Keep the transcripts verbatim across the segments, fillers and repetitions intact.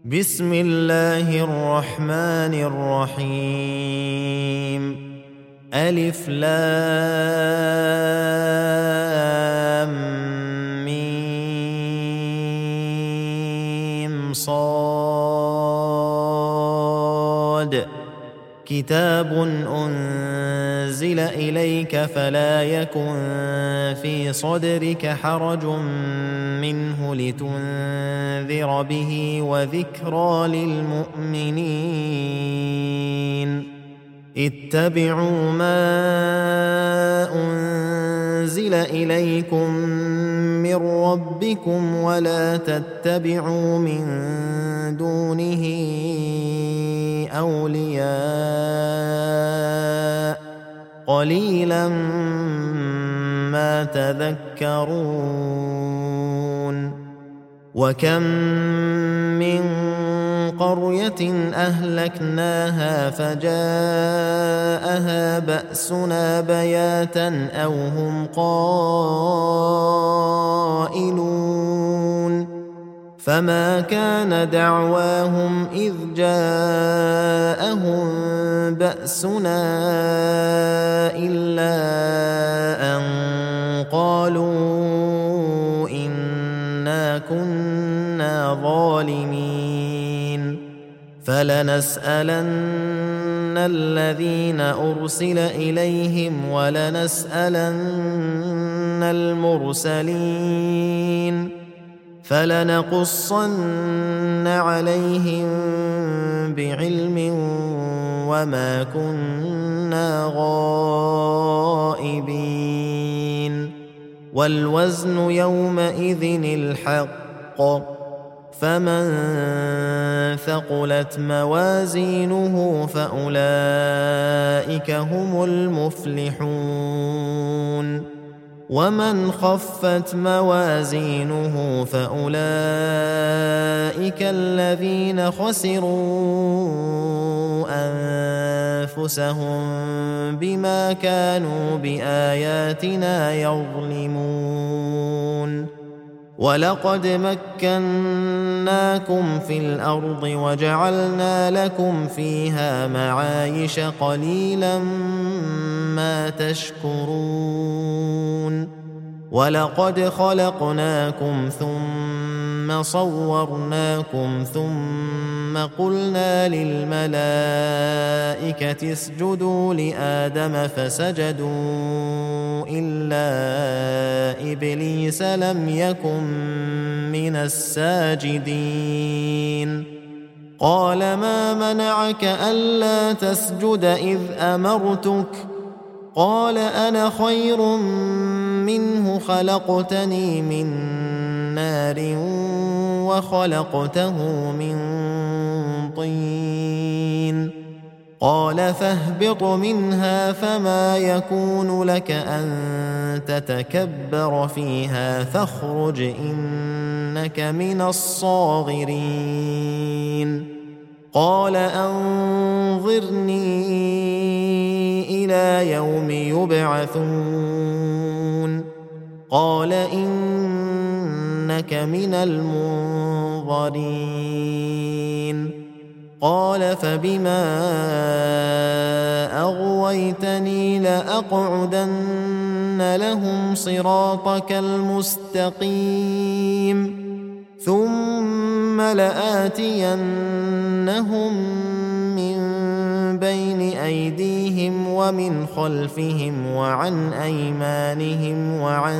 بسم الله الرحمن الرحيم. ألف لام ميم صاد. كتاب أنزل إليك فلا يكن في صدرك حرج منه لتنذر به وذكرى للمؤمنين. اتبعوا ما أنزل إليكم من ربكم ولا تتبعوا من دونه أولياء قليلا ما تذكرون. وكم من قرية أهلكناها فجاءها بأسنا بياتا أو هم قائلون. فما كان دعواهم إذ جاءهم بأسنا إلا أن قالوا إنا كنا ظالمين. فلنسألن الذين أرسل إليهم ولنسألن المرسلين. فلنقصن عليهم بعلم وما كنا غائبين. والوزن يومئذ الحق. فمن ثقلت موازينه فأولئك هم المفلحون. ومن خفت موازينه فأولئك الذين خسروا أنفسهم بما كانوا بآياتنا يظلمون. ولقد مكناكم في الأرض وجعلنا لكم فيها معايش قليلا ما تشكرون. ولقد خلقناكم ثم صورناكم ثم قلنا للملائكة اسجدوا لآدم فسجدوا إلا إبليس لم يكن من الساجدين. قال ما منعك ألا تسجد إذ أمرتك؟ قال أنا خير منه خلقتني من نار وخلقته من طين. قال فاهبط منها فما يكون لك أن تتكبر فيها فاخرج إنك من الصاغرين. قال أنظرني إلى يوم يبعثون. قال إنك من المنظرين. قال فبما أغويتني لأقعدن لهم صراطك المستقيم ثم لآتينهم من بين أيديهم ومن خلفهم وعن أيمانهم وعن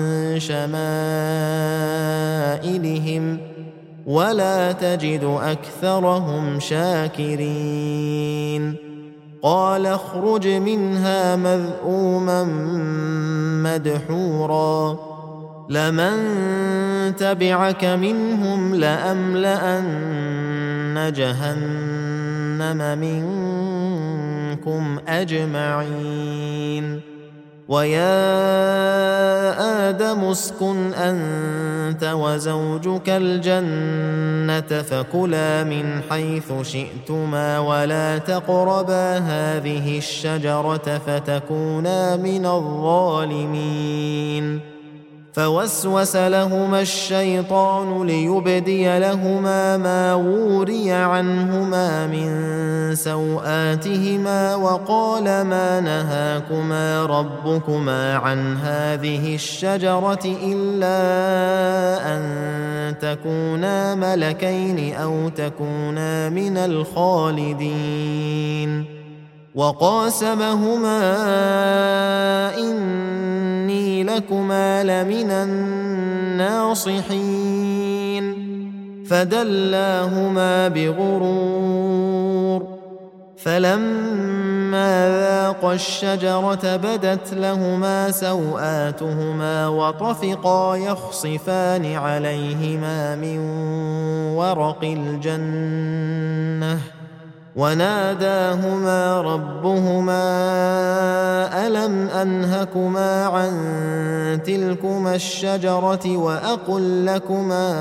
شمائلهم ولا تجد أكثرهم شاكرين. قال اخرج منها مذءوما مدحورا لمن تبعك منهم لأملأن جهنم منكم أجمعين. ويا آدم اسكن أنت وزوجك الجنة فكلا من حيث شئتما ولا تقربا هذه الشجرة فتكونا من الظالمين. فوسوس لهما الشيطان ليبدي لهما ما وري عنهما من سوآتهما وقال ما نهاكما ربكما عن هذه الشجرة إلا أن تكونا ملكين أو تكونا من الخالدين وقاسمهما إني لكما لمن الناصحين فدلاهما بغرور فلما ذاقا الشجرة بدت لهما سوآتهما وطفقا يخصفان عليهما من ورق الجنة وناداهما ربهما ألم أنهكما عن تلكما الشجرة وأقل لكما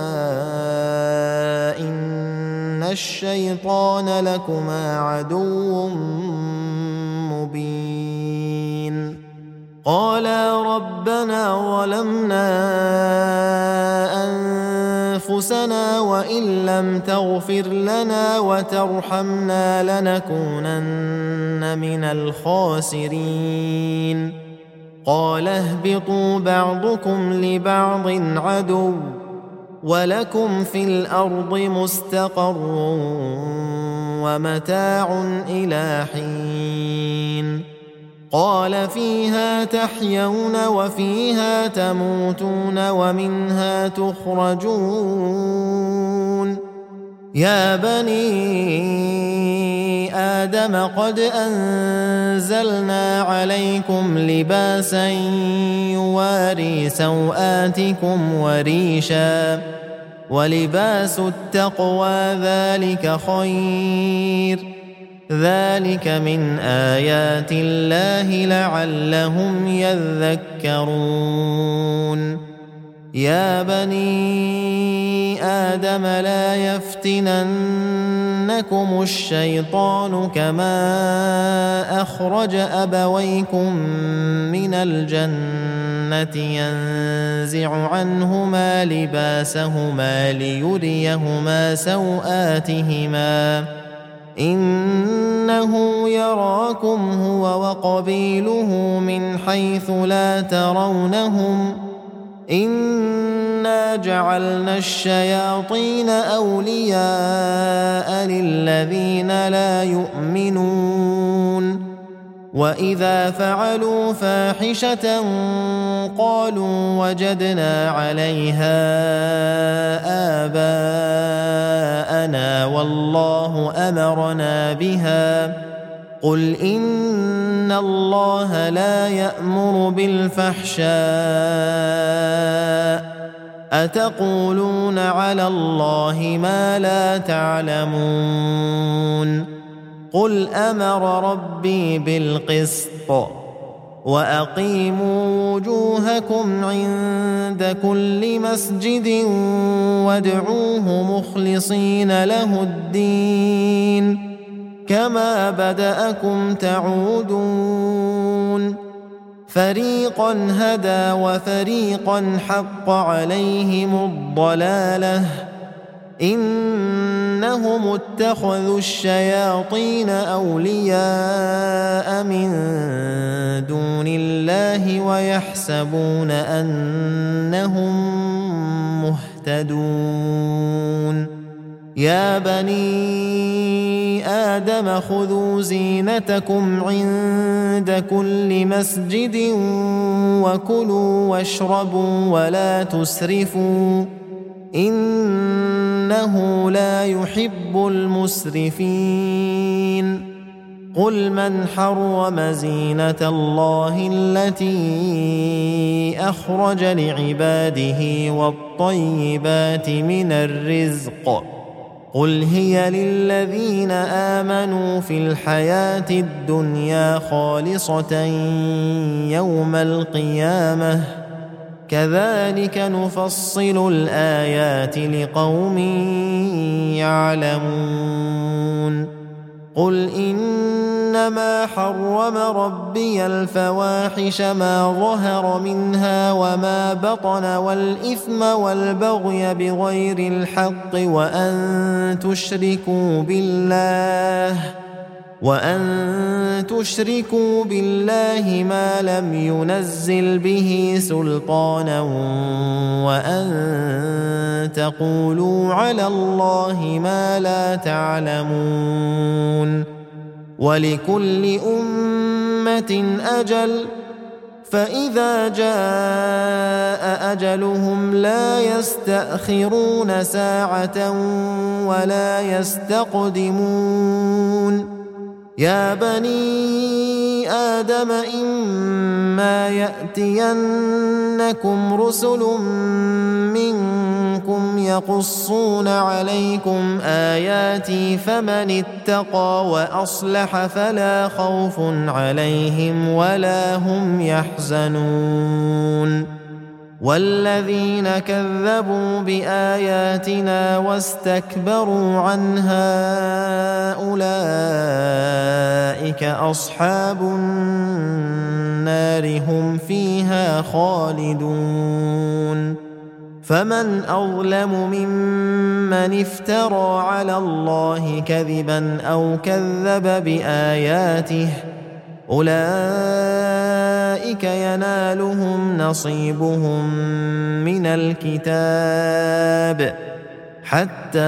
إن الشيطان لكما عدو مبين قالا ربنا ظلمنا أنفسنا وإن لم تغفر لنا وترحمنا لنكونن من الخاسرين قال اهبطوا بعضكم لبعض عدو ولكم في الأرض مستقر ومتاع إلى حين قال فيها تحيون وفيها تموتون ومنها تخرجون يا بني آدم قد أنزلنا عليكم لباسا يواري سوآتكم وريشا ولباس التقوى ذلك خير ذلك من آيات الله لعلهم يذكرون يا بني آدم لا يفتننكم الشيطان كما أخرج أبويكم من الجنة ينزع عنهما لباسهما ليريهما سوآتهما إنه يراكم هو وقبيله من حيث لا ترونهم إنا جعلنا الشياطين أولياء للذين لا يؤمنون وإذا فعلوا فاحشة قالوا وجدنا عليها آباءنا والله أمرنا بها قل إن الله لا يأمر بالفحشاء أتقولون على الله ما لا تعلمون قل أمر ربي بالقسط وأقيموا وجوهكم عند كل مسجد وادعوه مخلصين له الدين كما بدأكم تعودون فريقا هدى وفريقا حق عليهم الضلالة إنهم اتخذوا الشياطين أولياء من دون الله ويحسبون أنهم مهتدون يا بني آدم خذوا زينتكم عند كل مسجد وكلوا واشربوا ولا تسرفوا إنه لا يحب المسرفين قل من حرم زينة الله التي أخرج لعباده والطيبات من الرزق قل هي للذين آمنوا في الحياة الدنيا خالصة يوم القيامة كذلك نفصل الآيات لقوم يعلمون قل إن إنما حرم ربي الفواحش ما ظهر منها وما بطن والإثم والبغي بغير الحق وأن تشركوا بالله وأن تشركوا بالله ما لم ينزل به سلطانا وأن تقولوا على الله ما لا تعلمون ولكل أمة أجل فإذا جاء أجلهم لا يستأخرون ساعة ولا يستقدمون يا بني آدم إما يأتينكم رسل منكم يقصون عليكم آياتي فمن اتقى وأصلح فلا خوف عليهم ولا هم يحزنون والذين كذبوا بآياتنا واستكبروا عنها أولئك أصحاب النار هم فيها خالدون فمن أظلم ممن افترى على الله كذبا أو كذب بآياته أولئك ينالهم نصيبهم من الكتاب حتى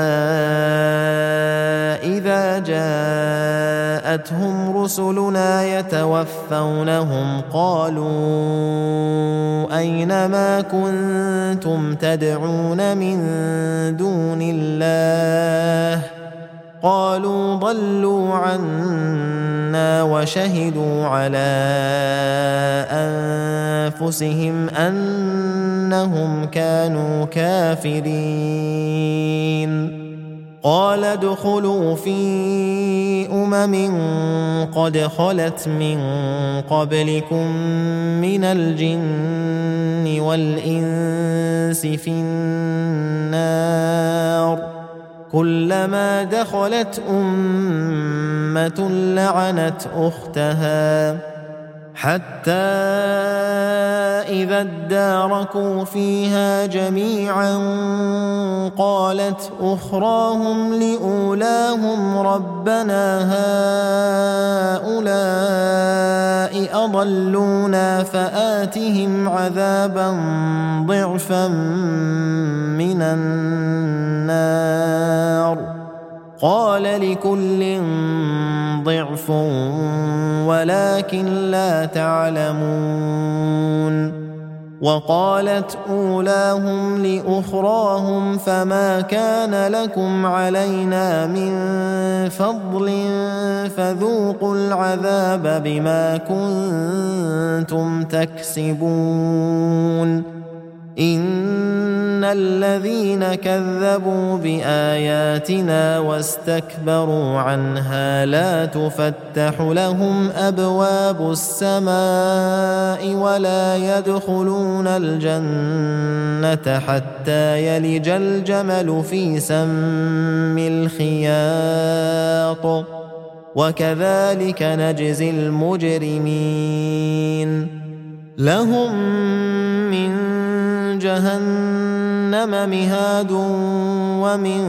إذا جاءتهم رسلنا يتوفونهم قالوا أين ما كنتم تدعون من دون الله قالوا ضلوا عنا وشهدوا على أنفسهم أنهم كانوا كافرين قال ادخلوا في أمم قد خلت من قبلكم من الجن والإنس في النار كلما دخلت أمة لعنت أختها حتى إذا اداركوا فيها جميعا قالت أخراهم لأولاهم ربنا هؤلاء أضلونا فآتهم عذابا ضعفا من النار قال لكل ضعف ولكن لا تعلمون وقالت أولاهم لأخراهم فما كان لكم علينا من فضل فذوقوا العذاب بما كنتم تكسبون إن الذين كذبوا بآياتنا واستكبروا عنها لا تفتح لهم أبواب السماء ولا يدخلون الجنة حتى يلج الجمل في سم الخياط وكذلك نجزي المجرمين لهم من جهنم مهاد ومن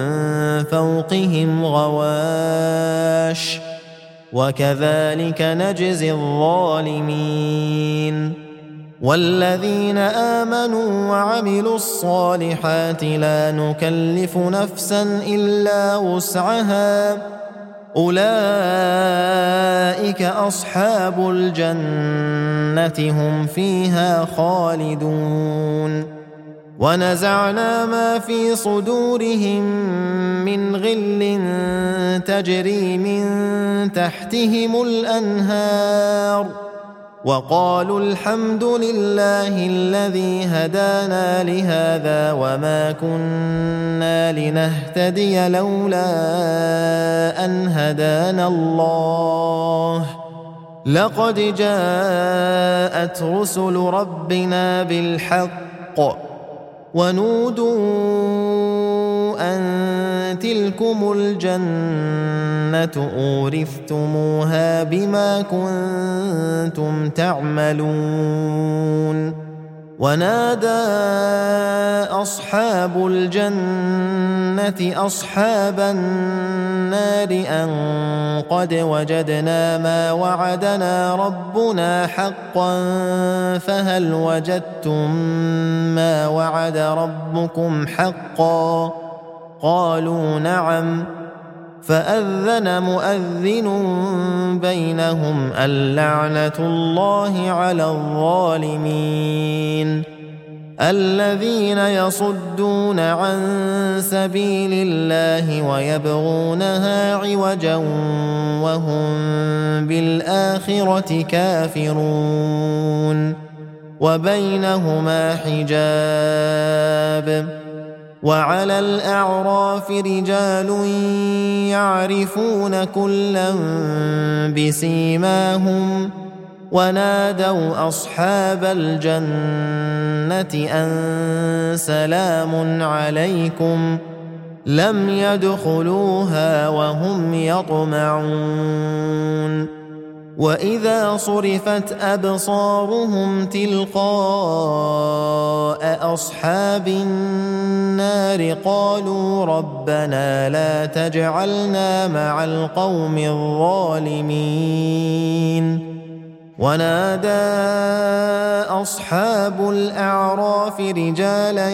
فوقهم غواش وكذلك نجزي الظالمين والذين آمنوا وعملوا الصالحات لا نكلف نفسا إلا وسعها أولئك أصحاب الجنة هم فيها خالدون ونزعنا ما في صدورهم من غل تجري من تحتهم الأنهار وقالوا الحمد لله الذي هدانا لهذا وما كنا لنهتدي لولا أن هدانا الله لقد جاءت رسل ربنا بالحق ونودوا أن تلكم الجنة أورثتموها بما كنتم تعملون ونادى أصحاب الجنة أصحاب النار أن قد وجدنا ما وعدنا ربنا حقا فهل وجدتم ما وعد ربكم حقا قالوا نعم فأذن مؤذن بينهم اللعنة الله على الظالمين الذين يصدون عن سبيل الله ويبغونها عوجا وهم بالآخرة كافرون وبينهما حجاب وعلى الأعراف رجال يعرفون كلا بسيماهم ونادوا أصحاب الجنة أن سلام عليكم لم يدخلوها وهم يطمعون وإذا صرفت أبصارهم تلقاء أصحاب النار قالوا ربنا لا تجعلنا مع القوم الظالمين ونادى أصحاب الأعراف رجالا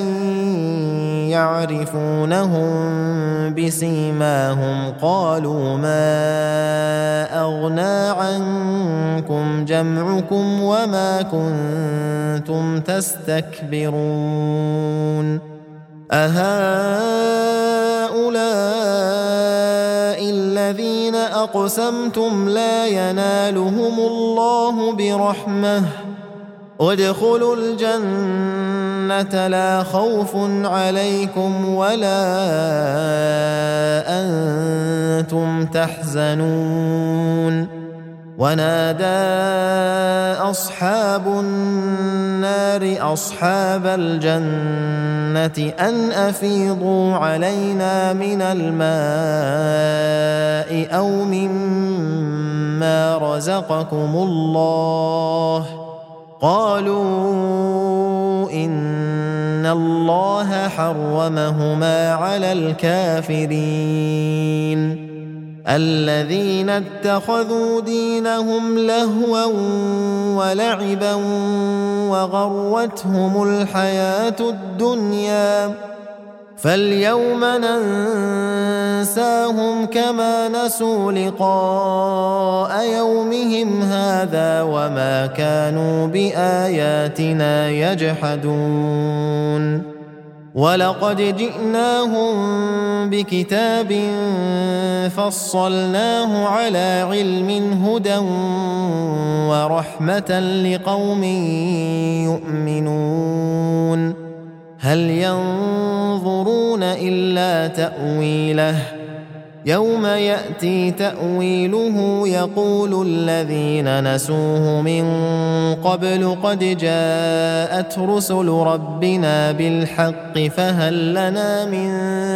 يعرفونهم بسيماهم قالوا ما أغنى عنكم جمعكم وما كنتم تستكبرون أهؤلاء الذين أقسمتم لا ينالهم الله برحمة ادخلوا الجنة لا خوف عليكم ولا أنتم تحزنون ونادى أصحاب النار أصحاب الجنة أن أفيضوا علينا من الماء أو مما رزقكم الله قالوا إن الله حرمهما على الكافرين الذين اتخذوا دينهم لهوا ولعبا وغرتهم الحياة الدنيا فاليوم ننساهم كما نسوا لقاء يومهم هذا وما كانوا بآياتنا يجحدون ولقد جئناهم بكتاب فصلناه على علم هدى ورحمة لقوم يؤمنون هل ينظرون إلا تأويله يوم يأتي تأويله يقول الذين نسوه من قبل قد جاءت رسل ربنا بالحق فهل لنا من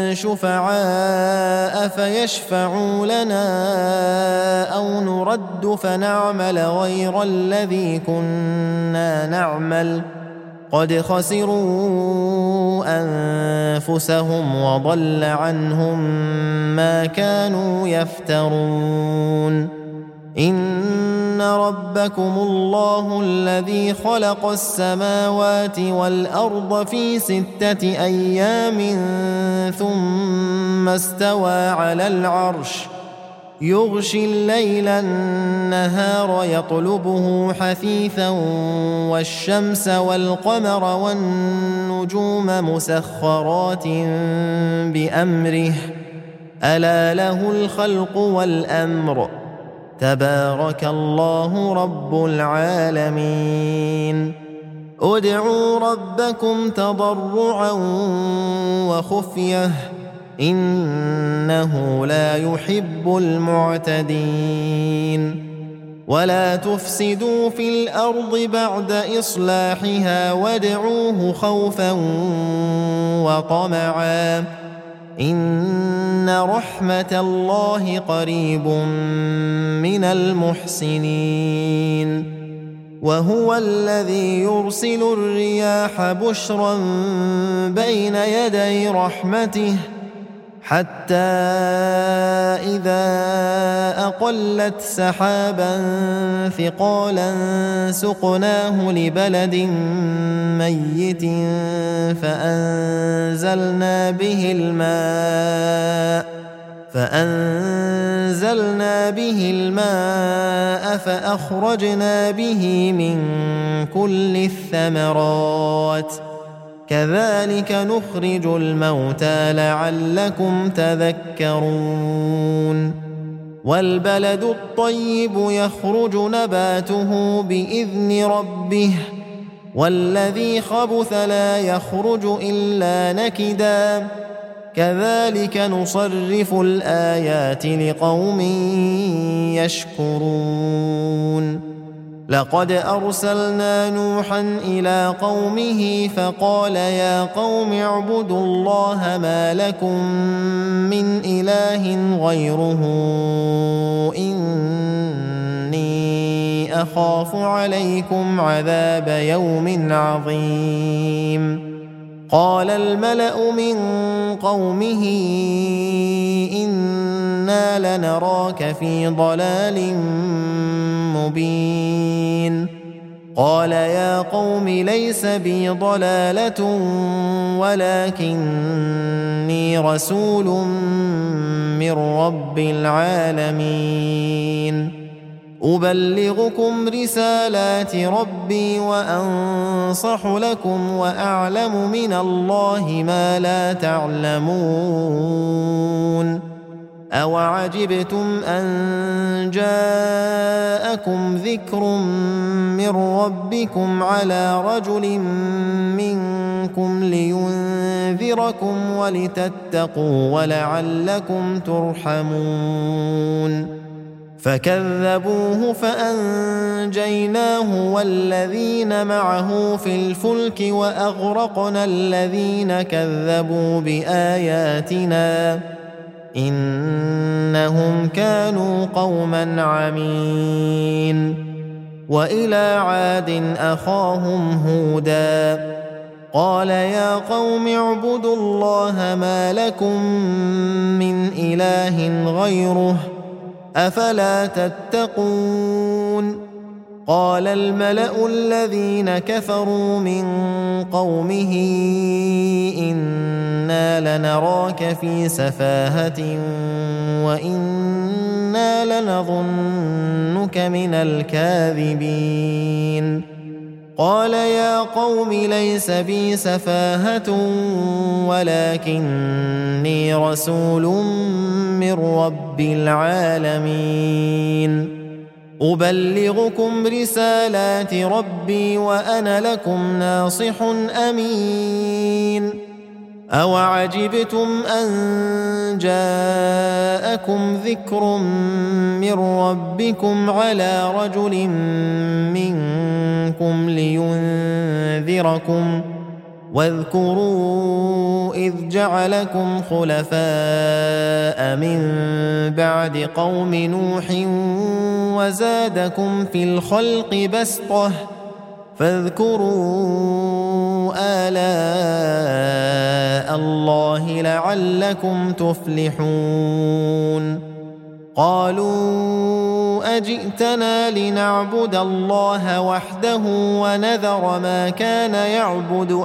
شفعاء فيشفعوا لنا أو نرد فنعمل غير الذي كنا نعمل قد خسروا أنفسهم وضل عنهم ما كانوا يفترون إن ربكم الله الذي خلق السماوات والأرض في ستة أيام ثم استوى على العرش يغشي الليل النهار يطلبه حثيثا والشمس والقمر والنجوم مسخرات بأمره ألا له الخلق والأمر تبارك الله رب العالمين ادعوا ربكم تضرعا وخفية إنه لا يحب المعتدين ولا تفسدوا في الأرض بعد إصلاحها وادعوه خوفا وطمعا إن رحمة الله قريب من المحسنين وهو الذي يرسل الرياح بشرا بين يدي رحمته حتى إذا أقلت سحابا ثقالا سقناه لبلد ميت فأنزلنا به الماء فأنزلنا به الماء فأخرجنا به من كل الثمرات كذلك نخرج الموتى لعلكم تذكرون والبلد الطيب يخرج نباته بإذن ربه والذي خبث لا يخرج إلا نكدا كذلك نصرف الآيات لقوم يشكرون لقد أرسلنا نوحا إلى قومه فقال يا قوم اعبدوا الله ما لكم من إله غيره إني أخاف عليكم عذاب يوم عظيم قال الملأ من قومه إنا لنراك في ضلال مبين قال يا قوم ليس بي ضلالة ولكني رسول من رب العالمين أبلغكم رسالات ربي وأنصح لكم وأعلم من الله ما لا تعلمون أوعجبتم أن جاءكم ذكر من ربكم على رجل منكم لينذركم ولتتقوا ولعلكم ترحمون فكذبوه فأنجيناه والذين معه في الفلك وأغرقنا الذين كذبوا بآياتنا إنهم كانوا قوما عمين وإلى عاد أخاهم هودا قال يا قوم اعبدوا الله ما لكم من إله غيره أفلا تتقون قال الملأ الذين كفروا من قومه إنا لنراك في سفاهة وإنا لنظنك من الكاذبين قال يا قوم ليس بي سفاهة ولكني رسول من رب العالمين أبلغكم رسالات ربي وأنا لكم ناصح أمين أوعجبتم أن جاءكم ذكر من ربكم على رجل منكم لينذركم واذكروا إذ جعلكم خلفاء من بعد قوم نوح وزادكم في الخلق بسطة فاذكروا آلاء الله لعلكم تفلحون قالوا أجئتنا لنعبد الله وحده ونذر ما كان يعبد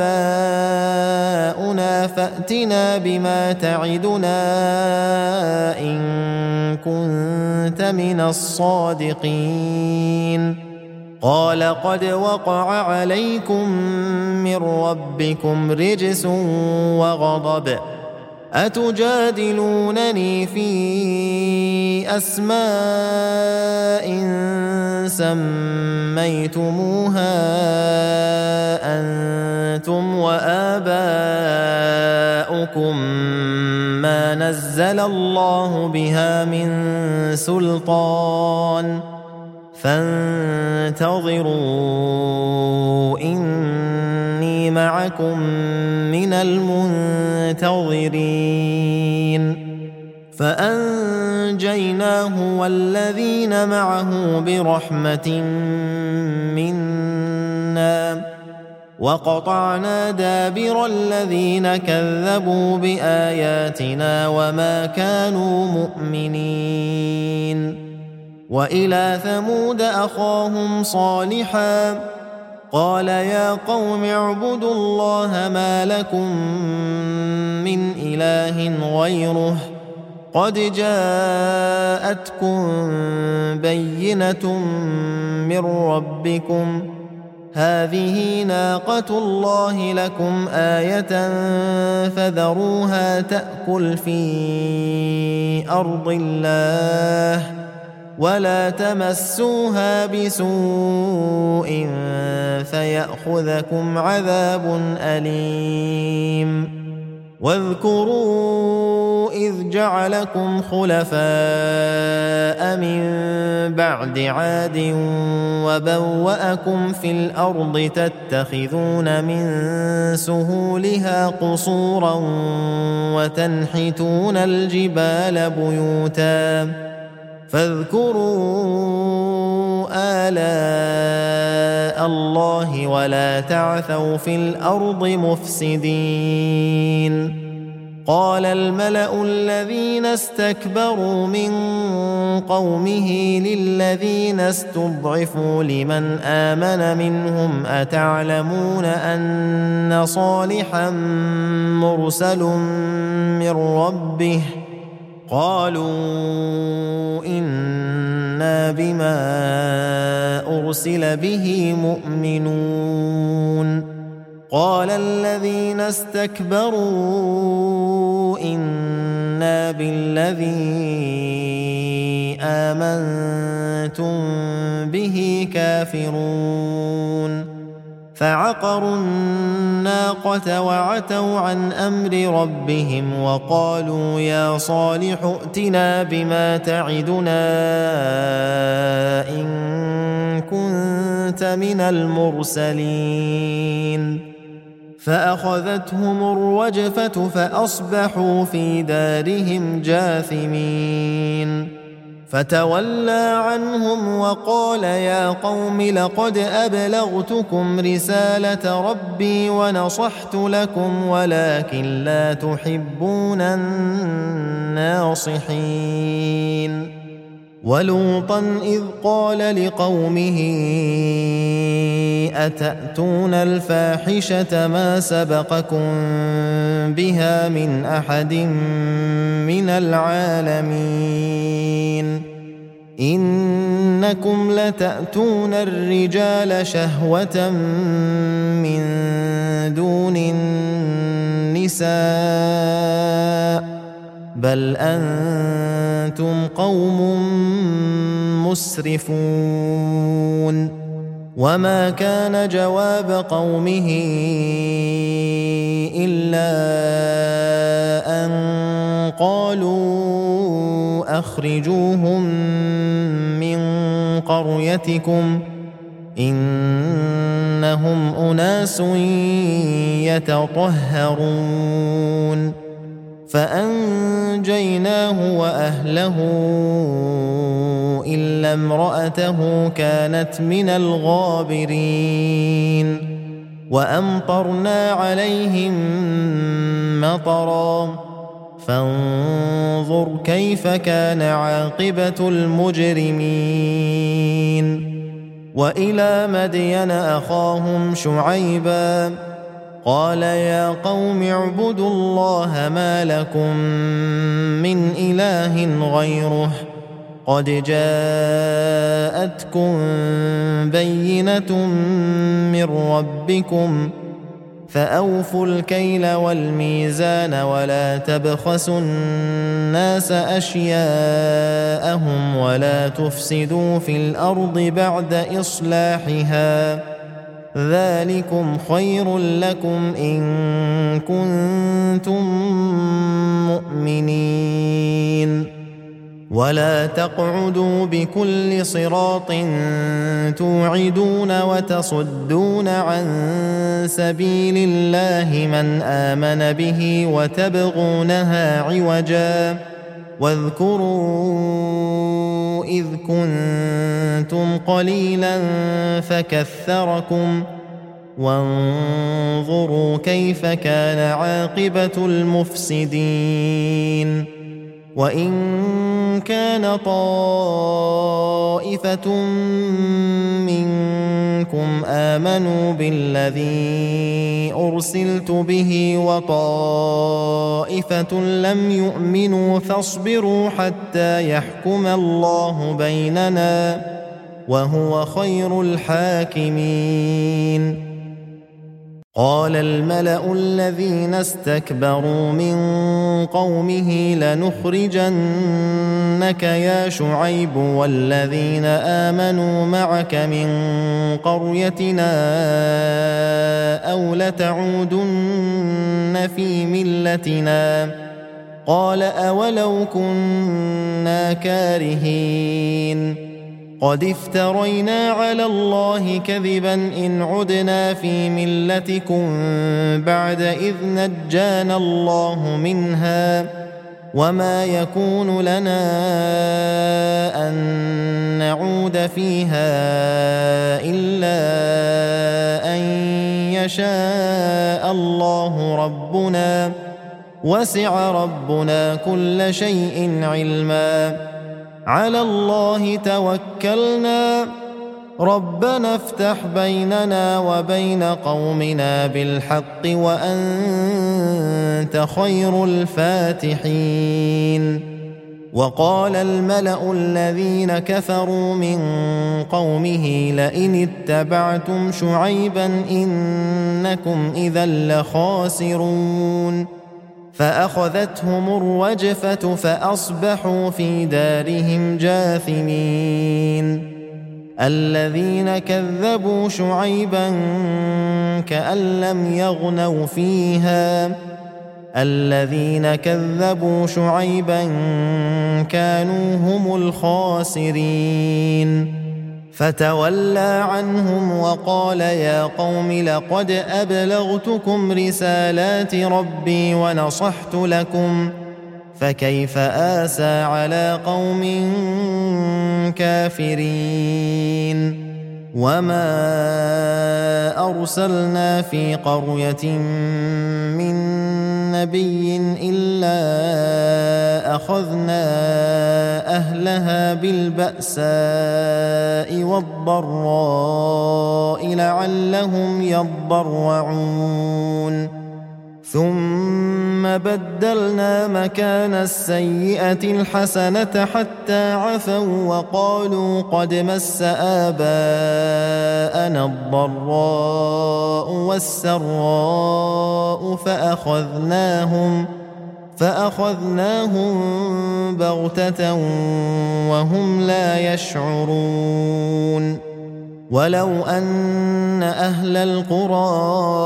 آباؤنا فأتنا بما تعدنا إن كنت من الصادقين قال قد وقع عليكم من ربكم رجس وغضب أتجادلونني في أسماء سميتموها أنتم وآباؤكم ما نزل الله بها من سلطان فانتظروا إني إني معكم من المنتظرين فأنجيناه والذين معه برحمة منا وقطعنا دابر الذين كذبوا بآياتنا وما كانوا مؤمنين وإلى ثمود أخاهم صالحا قال يا قوم اعبدوا الله ما لكم من إله غيره قد جاءتكم بينة من ربكم هذه ناقة الله لكم آية فذروها تأكل في أرض الله ولا تمسوها بسوء فيأخذكم عذاب أليم واذكروا إذ جعلكم خلفاء من بعد عاد وبوأكم في الأرض تتخذون من سهولها قصورا وتنحتون الجبال بيوتا فاذكروا آلاء الله ولا تعثوا في الأرض مفسدين قال الملأ الذين استكبروا من قومه للذين استضعفوا لمن آمن منهم أتعلمون أن صالحا مرسل من ربه قالوا إنا بما أرسل به مؤمنون قال الذين استكبروا إنا بالذي آمنتم به كافرون فعقروا الناقة وعتوا عن أمر ربهم وقالوا يا صالح ائتنا بما تعدنا إن كنت من المرسلين فأخذتهم الرجفة فأصبحوا في دارهم جاثمين فتولى عنهم وقال يا قوم لقد أبلغتكم رسالة ربي ونصحت لكم ولكن لا تحبون الناصحين ولوطا إذ قال لقومه أتأتون الفاحشة ما سبقكم بها من أحد من العالمين إنكم لتأتون الرجال شهوة من دون النساء بل أنتم قوم مسرفون وما كان جواب قومه إلا أن قالوا أخرجوهم من قريتكم إنهم أناس يتطهرون فأنجيناه وأهله إلا امرأته كانت من الغابرين وأمطرنا عليهم مطرا فانظر كيف كان عاقبة المجرمين وإلى مدين أخاهم شعيبا قال يا قوم اعبدوا الله ما لكم من إله غيره قد جاءتكم بينة من ربكم فأوفوا الكيل والميزان ولا تبخسوا الناس أشياءهم ولا تفسدوا في الأرض بعد إصلاحها ذلكم خير لكم إن كنتم مؤمنين ولا تقعدوا بكل صراط توعدون وتصدون عن سبيل الله من آمن به وتبغونها عوجا واذكروا إذ كنتم قليلا فكثركم وانظروا كيف كان عاقبة المفسدين وإن كان طائفة منكم آمنوا بالذي أرسلت به وطائفة لم يؤمنوا فاصبروا حتى يحكم الله بيننا وهو خير الحاكمين. قال الملأ الذين استكبروا من قومه لنخرجنك يا شعيب والذين آمنوا معك من قريتنا أو لتعودن في ملتنا قال أولو كنا كارهين قد افترينا على الله كذبا إن عدنا في ملتكم بعد إذ نجانا الله منها وما يكون لنا أن نعود فيها إلا أن يشاء الله ربنا وسع ربنا كل شيء علما على الله توكلنا ربنا افتح بيننا وبين قومنا بالحق وأنت خير الفاتحين. وقال الملأ الذين كفروا من قومه لئن اتبعتم شعيبا إنكم إذا لخاسرون فأخذتهم الرجفة فأصبحوا في دارهم جاثمين. الذين كذبوا شعيبا كأن لم يغنوا فيها الذين كذبوا شعيبا كانوا هم الخاسرين فتولى عنهم وقال يا قوم لقد أبلغتكم رسالات ربي ونصحت لكم فكيف آسى على قوم كافرين. وما أرسلنا في قرية من نبي إلا أخذنا أهلها بالبأساء والضراء لعلهم يضرعون ثم بدلنا مكان السيئة الحسنة حتى عفوا وقالوا قد مس آباءنا الضراء والسراء فأخذناهم فأخذناهم بغتة وهم لا يشعرون. ولو أن أهل القرى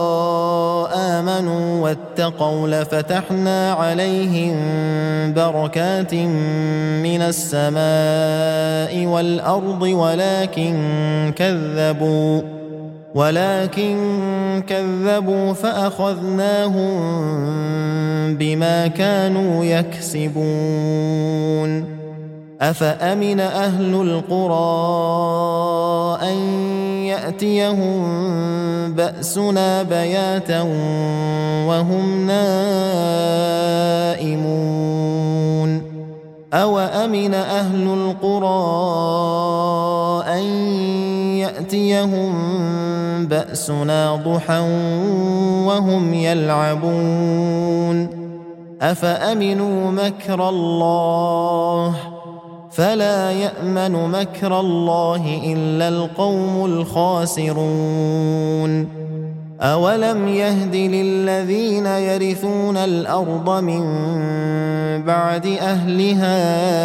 آمنوا واتقوا لفتحنا عليهم بركات من السماء والأرض ولكن كذبوا ولكن كذبوا فأخذناهم بما كانوا يكسبون. أفأمن أهل القرى أن يأتيهم بأسنا بياتا وهم نائمون أو أمن أهل القرى أن يأتيهم بأسنا ضحى وهم يلعبون أفأمنوا مكر الله فلا يأمن مكر الله إلا القوم الخاسرون. أولم يهد للذين يرثون الأرض من بعد أهلها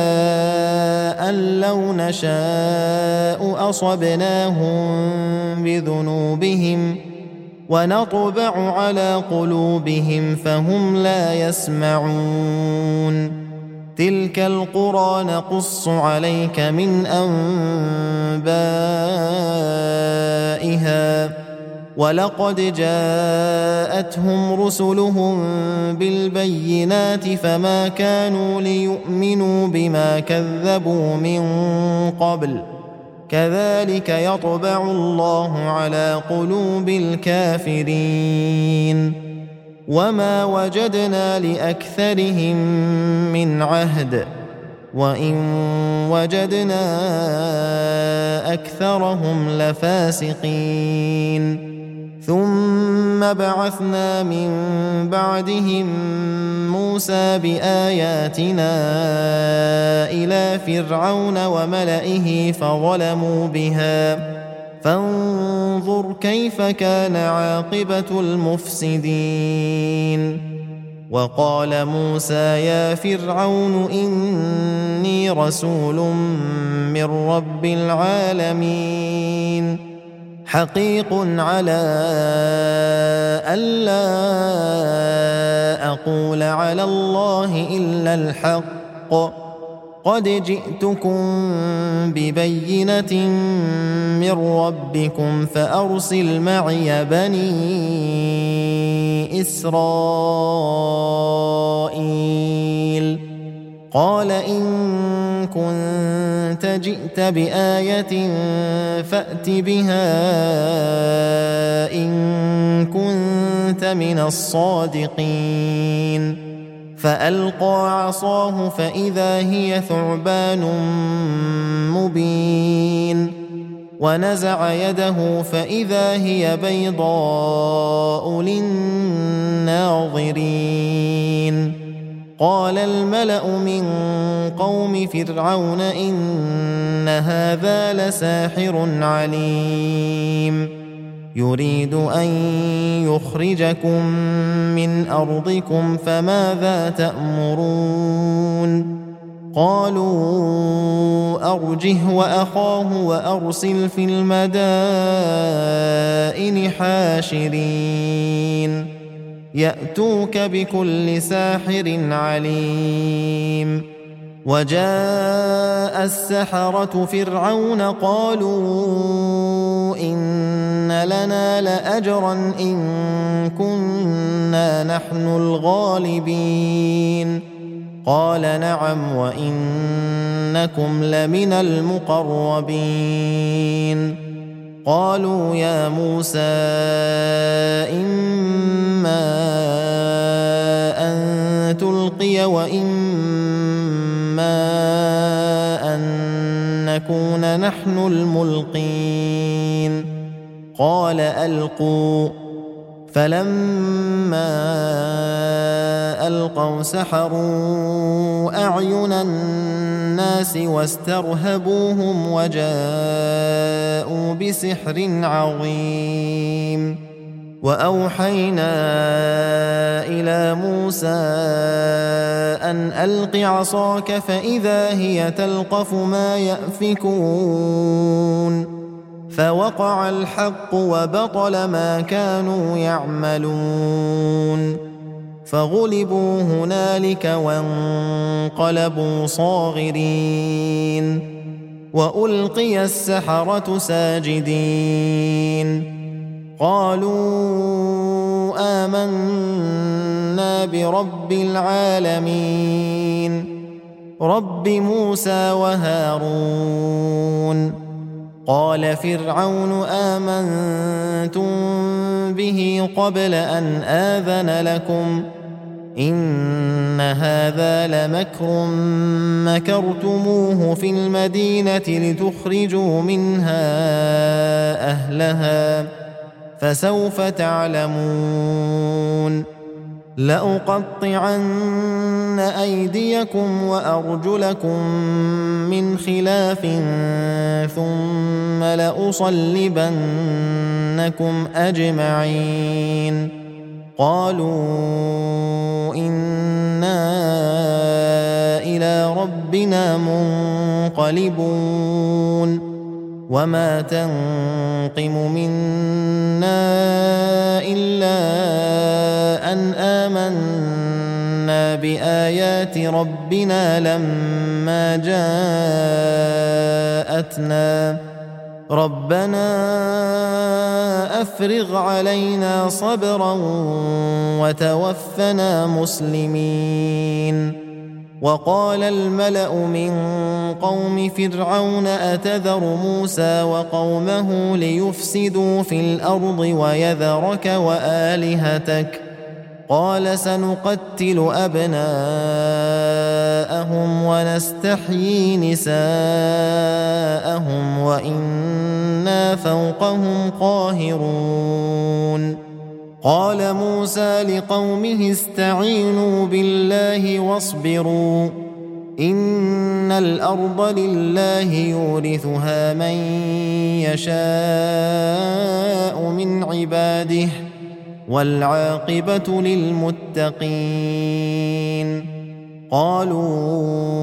أن لو نشاء أصبناهم بذنوبهم ونطبع على قلوبهم فهم لا يسمعون تلك القرى نقص عليك من أنبائها ولقد جاءتهم رسلهم بالبينات فما كانوا ليؤمنوا بما كذبوا من قبل كذلك يطبع الله على قلوب الكافرين وما وجدنا لأكثرهم من عهد وإن وجدنا أكثرهم لفاسقين ثم بعثنا من بعدهم موسى بآياتنا إلى فرعون وملئه فظلموا بها فانظر كيف كان عاقبة المفسدين وقال موسى يا فرعون إني رسول من رب العالمين حقيق على ألا أقول على الله إلا الحق قد جئتكم ببينة من ربكم فأرسل معي بني إسرائيل قال إن كنت جئت بآية فأت بها إن كنت من الصادقين فألقى عصاه فإذا هي ثعبان مبين ونزع يده فإذا هي بيضاء للناظرين قال الملأ من قوم فرعون إن هذا لساحر عليم يريد أن يخرجكم من أرضكم فماذا تأمرون قالوا أرجه وأخاه وأرسل في المدائن حاشرين يأتوك بكل ساحر عليم وجاء السحرة فرعون قالوا إن لنا لأجرا إن كنا نحن الغالبين قال نعم وإنكم لمن المقربين قالوا يا موسى إما أن تلقي وإما أن نكون نحن الملقين قال ألقوا فلما ألقوا سحروا أعين الناس واسترهبوهم وجاءوا بسحر عظيم وأوحينا إلى موسى أن ألق عصاك فإذا هي تلقف ما يأفكون فوقع الحق وبطل ما كانوا يعملون فغلبوا هنالك وانقلبوا صاغرين وألقي السحرة ساجدين قالوا آمنا برب العالمين رب موسى وهارون قال فرعون آمنتم به قبل أن آذن لكم إن هذا لمكر مكرتموه في المدينة لتخرجوا منها أهلها فسوف تعلمون لأقطعن أيديكم وأرجلكم من خلاف ثم لأصلبنكم أجمعين قالوا إنا إلى ربنا منقلبون وما تنقم منا إلا أن آمنا بآيات ربنا لما جاءتنا ربنا أفرغ علينا صبرا وتوفنا مسلمين. وقال الملأ من قوم فرعون أتذر موسى وقومه ليفسدوا في الأرض ويذرك وآلهتك قال سنقتل أبناءهم ونستحيي نساءهم وإنا فوقهم قاهرون. قال موسى لقومه استعينوا بالله واصبروا إن الأرض لله يورثها من يشاء من عباده والعاقبة للمتقين. قالوا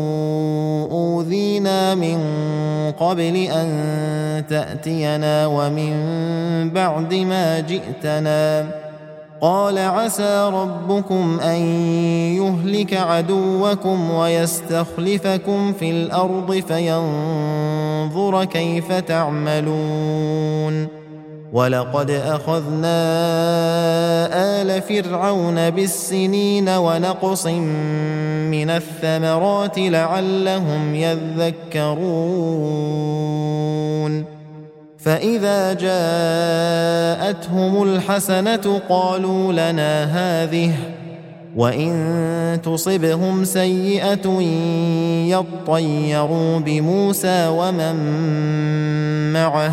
أوذينا من قبل أن تأتينا ومن بعد ما جئتنا قال عسى ربكم أن يهلك عدوكم ويستخلفكم في الأرض فينظر كيف تعملون. ولقد أخذنا آل فرعون بالسنين ونقص من الثمرات لعلهم يذكرون. فإذا جاءتهم الحسنة قالوا لنا هذه وإن تصبهم سيئة يطيروا بموسى ومن معه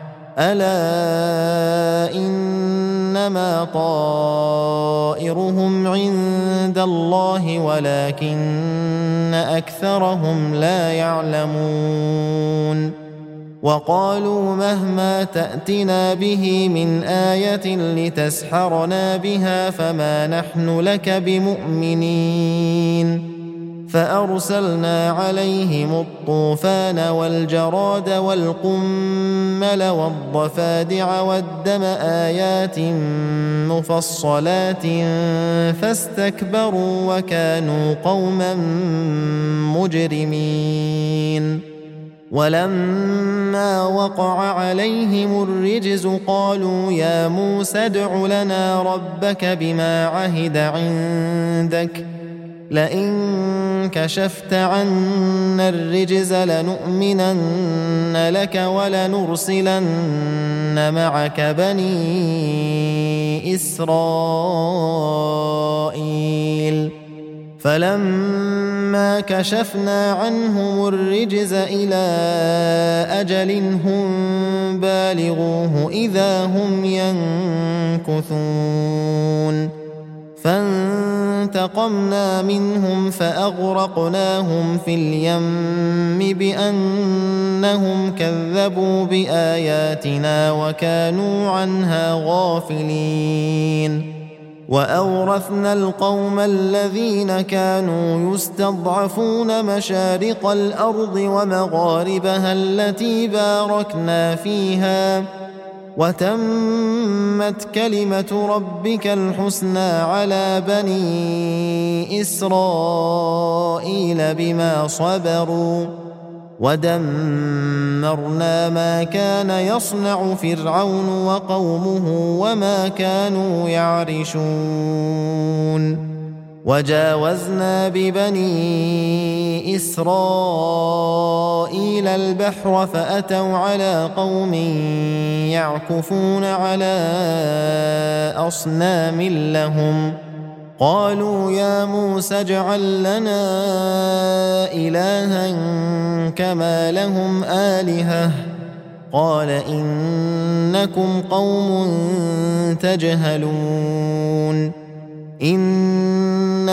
ألا إنما طائرهم عند الله ولكن أكثرهم لا يعلمون. وقالوا مهما تأتنا به من آية لتسحرنا بها فما نحن لك بمؤمنين. فأرسلنا عليهم الطوفان والجراد والقمل والضفادع والدم آيات مفصلات فاستكبروا وكانوا قوما مجرمين. ولما وقع عليهم الرجز قالوا يا موسى ادع لنا ربك بما عهد عندك لئن كشفت عنا الرجز لنؤمنن لك ولنرسلن معك بني إسرائيل. فلما كشفنا عنهم الرجز إلى أجل هم بالغوه إذا هم ينكثون. فانتقمنا منهم فأغرقناهم في اليم بأنهم كذبوا بآياتنا وكانوا عنها غافلين. وأورثنا القوم الذين كانوا يستضعفون مشارق الأرض ومغاربها التي باركنا فيها وتمت كلمة ربك الحسنى على بني إسرائيل بما صبروا ودمرنا ما كان يصنع فرعون وقومه وما كانوا يعرشون. وجاوزنا ببني إسرائيل البحر فأتوا على قوم يعكفون على أصنام لهم قالوا يا موسى اجعل لنا إلها كما لهم آلهة قال إنكم قوم تجهلون. إن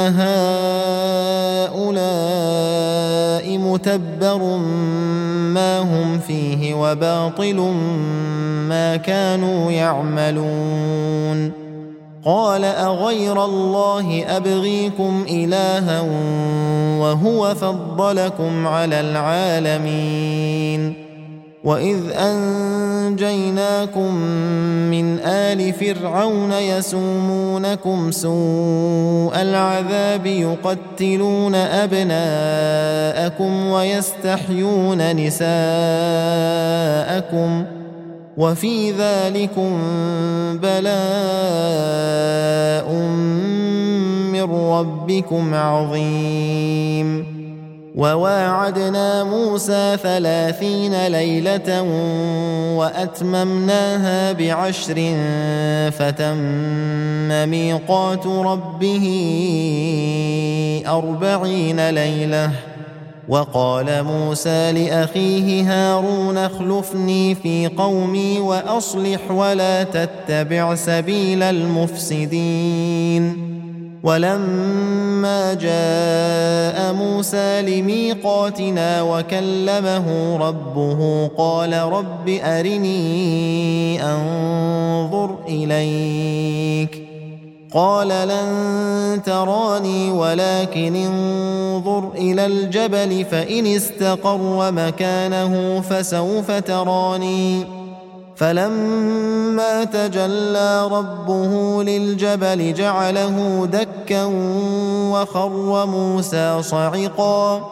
هؤلاء متبر ما هم فيه وباطل ما كانوا يعملون. قال أغير الله أبغيكم إلها وهو فضلكم على العالمين وإذ أنجيناكم من آل فرعون يسومونكم سوء العذاب يقتلون أبناءكم ويستحيون نساءكم وفي ذلكم بلاء من ربكم عظيم. وواعدنا موسى ثلاثين ليلة وأتممناها بعشر فتم ميقات ربه أربعين ليلة. وقال موسى لأخيه هارون اخلفني في قومي وأصلح ولا تتبع سبيل المفسدين. ولما جاء موسى لميقاتنا وكلمه ربه قال رب أرني أنظر إليك قال لن تراني ولكن انظر إلى الجبل فإن استقر مكانه فسوف تراني. فلما تجلى ربه للجبل جعله دكا وخر موسى صعقا.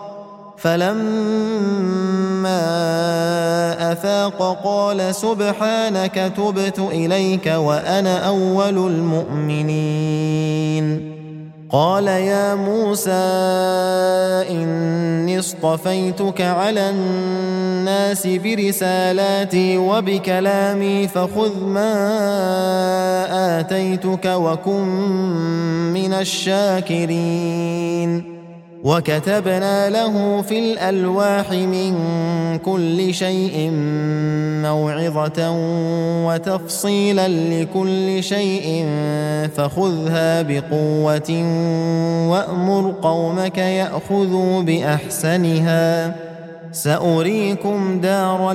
فلما أفاق قال سبحانك تبت إليك وأنا أول المؤمنين. قال يا موسى إني اصطفيتك على الناس برسالاتي وبكلامي فخذ ما آتيتك وكن من الشاكرين. وكتبنا له في الألواح من كل شيء موعظة وتفصيلا لكل شيء فخذها بقوة وأمر قومك يأخذوا بأحسنها سأريكم دار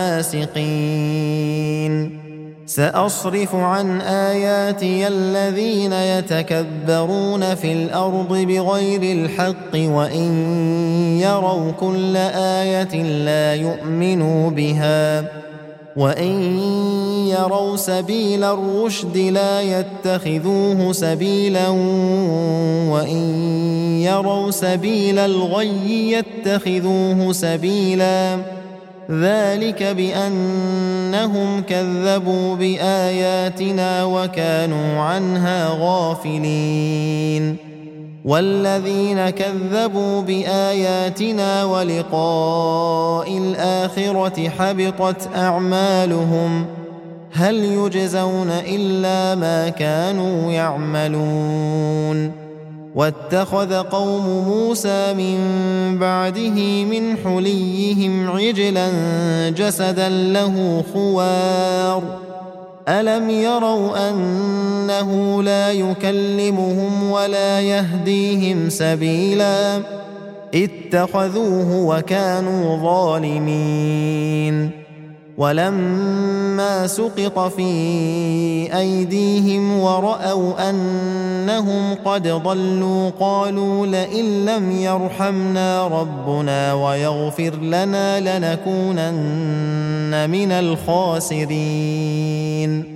الفاسقين. سأصرف عن آياتي الذين يتكبرون في الأرض بغير الحق وإن يروا كل آية لا يؤمنوا بها وإن يروا سبيل الرشد لا يتخذوه سبيلا وإن يروا سبيل الغي يتخذوه سبيلا. ذلك بأنهم كذبوا بآياتنا وكانوا عنها غافلين. والذين كذبوا بآياتنا ولقاء الآخرة حبطت أعمالهم هل يجزون إلا ما كانوا يعملون. واتخذ قوم موسى من بعده من حليهم عجلا جسدا له خوار ألم يروا أنه لا يكلمهم ولا يهديهم سبيلا اتخذوه وكانوا ظالمين. ولما سقط في أيديهم ورأوا أنهم قد ضلوا قالوا لئن لم يرحمنا ربنا ويغفر لنا لنكونن من الخاسرين.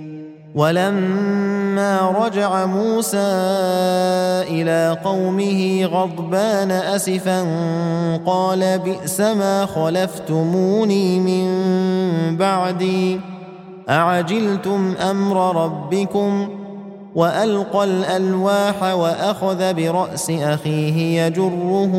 ولما رجع موسى إلى قومه غضبان أسفا قال بئس ما خلفتموني من بعدي أعجلتم أمر ربكم وألقى الألواح وأخذ برأس أخيه يجره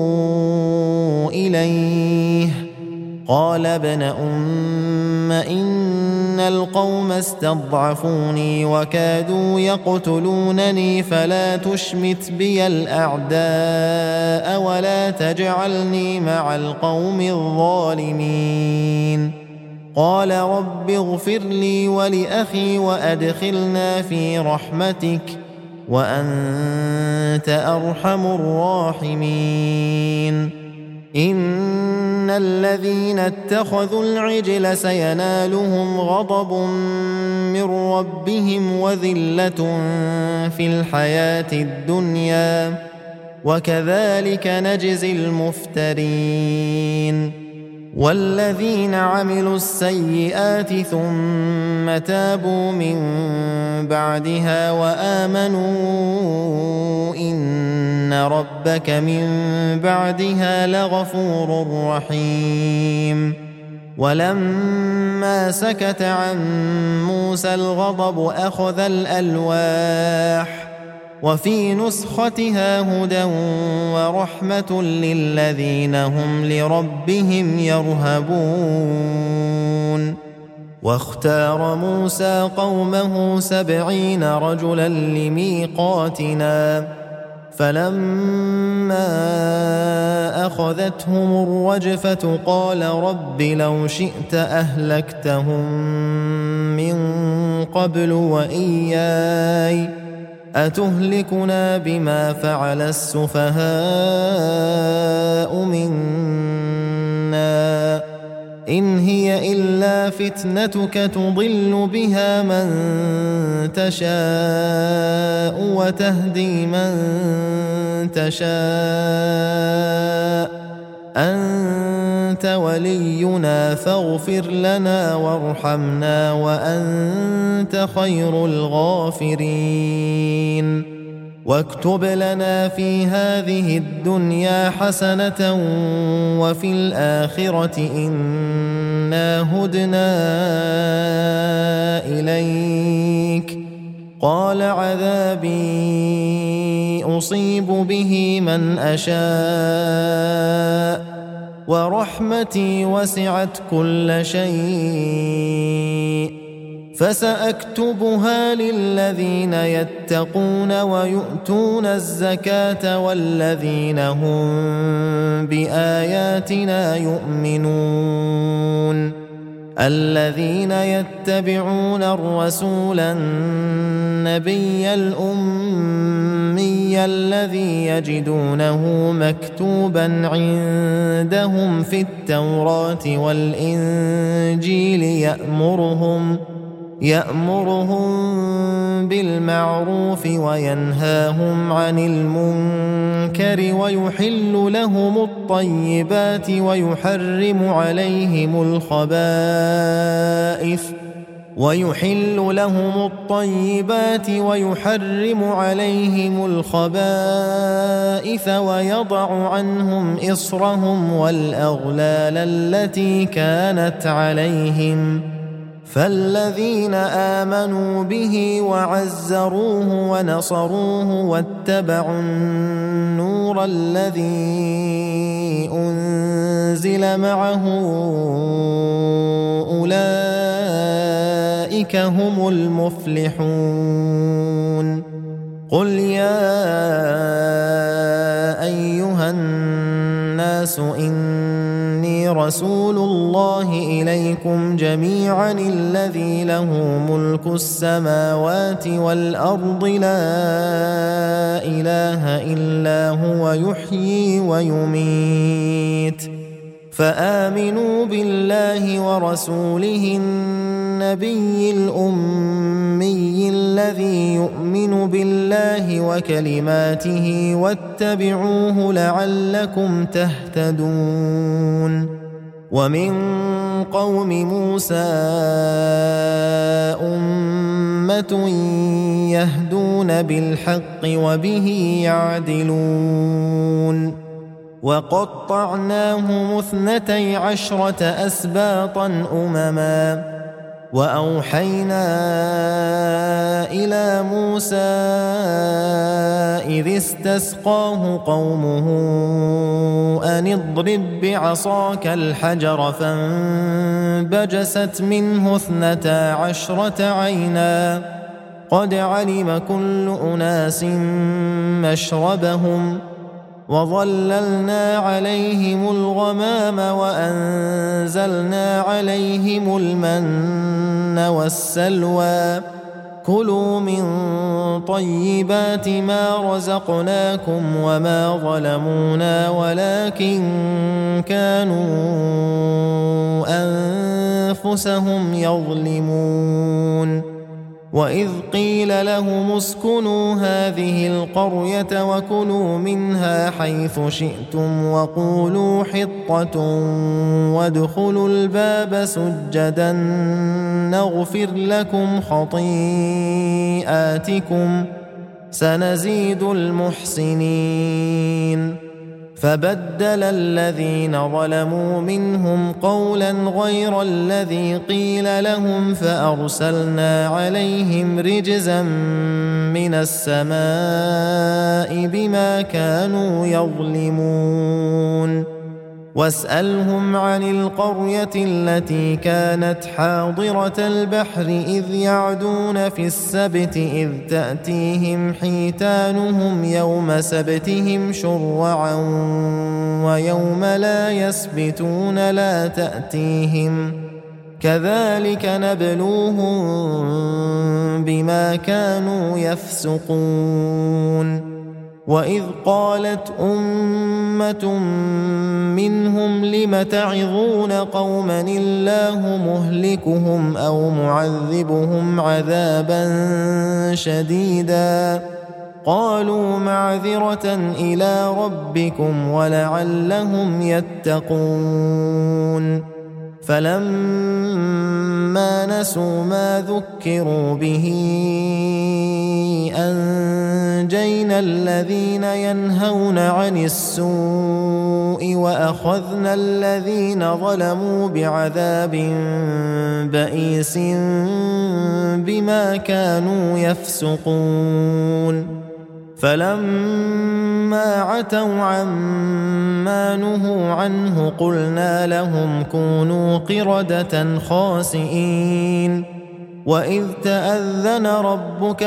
إليه قال ابن أم إن القوم استضعفوني وكادوا يقتلونني فلا تشمت بي الأعداء ولا تجعلني مع القوم الظالمين. قال رب اغفر لي ولأخي وأدخلنا في رحمتك وأنت أرحم الراحمين. إن الذين اتخذوا العجل سينالهم غضب من ربهم وذلة في الحياة الدنيا وكذلك نجزي المفترين. والذين عملوا السيئات ثم تابوا من بعدها وآمنوا إن ربك من بعدها لغفور رحيم. ولما سكت عن موسى الغضب أخذ الألواح وفي نسختها هدى ورحمة للذين هم لربهم يرهبون. واختار موسى قومه سبعين رجلا لميقاتنا فلما أخذتهم الرجفة قال رب لو شئت أهلكتهم من قبل وإياي أتهلكنا بما فعل السفهاء منا إن هي إلا فتنتك تضل بها من تشاء وتهدي من تشاء أنت ولينا فاغفر لنا وارحمنا وأنت خير الغافرين. واكتب لنا في هذه الدنيا حسنة وفي الآخرة إنا هدنا إليك. قال عذابي أصيب به من أشاء ورحمتي وسعت كل شيء فسأكتبها للذين يتقون ويؤتون الزكاة والذين هم بآياتنا يؤمنون. الذين يتبعون الرسول النبي الأمي الذي يجدونه مكتوبا عندهم في التوراة والإنجيل يأمرهم يأمرهم بالمعروف وينهاهم عن المنكر ويحل لهم الطيبات ويحرم عليهم الخبائث ويحل لهم الطيبات ويحرم عليهم الخبائث ويضع عنهم إصرهم والأغلال التي كانت عليهم. فالذين آمنوا به وعزروه ونصروه واتبعوا النور الذي أنزل معه أولئك هم المفلحون. قل يا أيها الناس إني رسول الله إليكم جميعا الذي له ملك السماوات والأرض لا إله إلا هو يحيي ويميت فآمنوا بالله ورسوله النبي الأمي الذي يؤمن بالله وكلماته واتبعوه لعلكم تهتدون. ومن قوم موسى أمة يهدون بالحق وبه يعدلون. وقطعناهم اثنتي عشرة أسباطا أمما وأوحينا إلى موسى إذ استسقاه قومه أن اضرب بعصاك الحجر فانبجست منه اثنتا عشرة عينا قد علم كل أناس مشربهم وظللنا عليهم الغمام وأنزلنا عليهم المن والسلوى كلوا من طيبات ما رزقناكم وما ظلمونا ولكن كانوا أنفسهم يظلمون. وإذ قيل لهم اسكنوا هذه القرية وكلوا منها حيث شئتم وقولوا حطة وادخلوا الباب سجدا نغفر لكم خطيئاتكم سنزيد المحسنين فبدل الذين ظلموا منهم قولا غير الذي قيل لهم فأرسلنا عليهم رجزا من السماء بما كانوا يظلمون واسألهم عن القرية التي كانت حاضرة البحر إذ يعدون في السبت إذ تأتيهم حيتانهم يوم سبتهم شرعا ويوم لا يسبتون لا تأتيهم كذلك نبلوهم بما كانوا يفسقون وإذ قالت أمة منهم لم تعظون قوما الله مهلكهم أو معذبهم عذابا شديدا قالوا معذرة إلى ربكم ولعلهم يتقون فلما نسوا ما ذكروا به أنجينا الذين ينهون عن السوء وأخذنا الذين ظلموا بعذاب بئيس بما كانوا يفسقون فلما عتوا عما نهوا عنه قلنا لهم كونوا قردة خاسئين وإذ تأذن ربك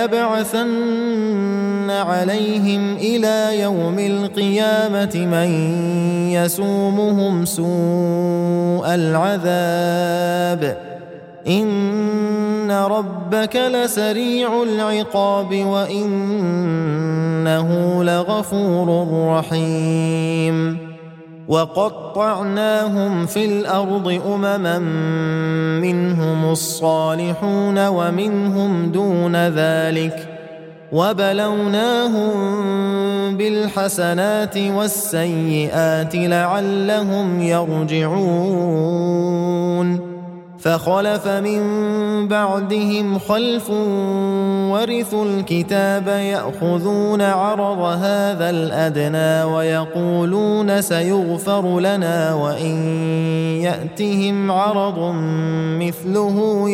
ليبعثن عليهم إلى يوم القيامة من يسومهم سوء العذاب إن ربك لسريع العقاب وإنه لغفور رحيم وقطعناهم في الأرض أمما منهم الصالحون ومنهم دون ذلك وبلوناهم بالحسنات والسيئات لعلهم يرجعون فخلف من بعدهم خلف ورثوا الكتاب يأخذون عرض هذا الأدنى ويقولون سيغفر لنا وإن يأتهم عرض مثله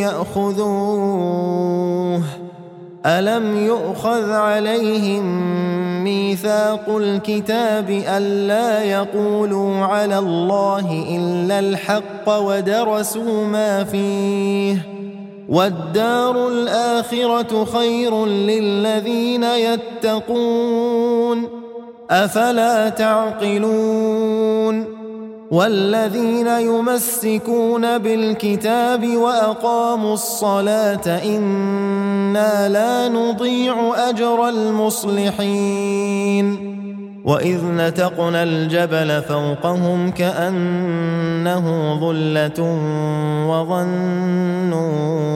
يأخذوه ألم يؤخذ عليهم ميثاق الكتاب ألا يقولوا على الله إلا الحق ودرسوا ما فيه والدار الآخرة خير للذين يتقون أفلا تعقلون والذين يمسكون بالكتاب وأقاموا الصلاة إنا لا نضيع أجر المصلحين وإذ نتقنا الجبل فوقهم كأنه ظلة وظنوا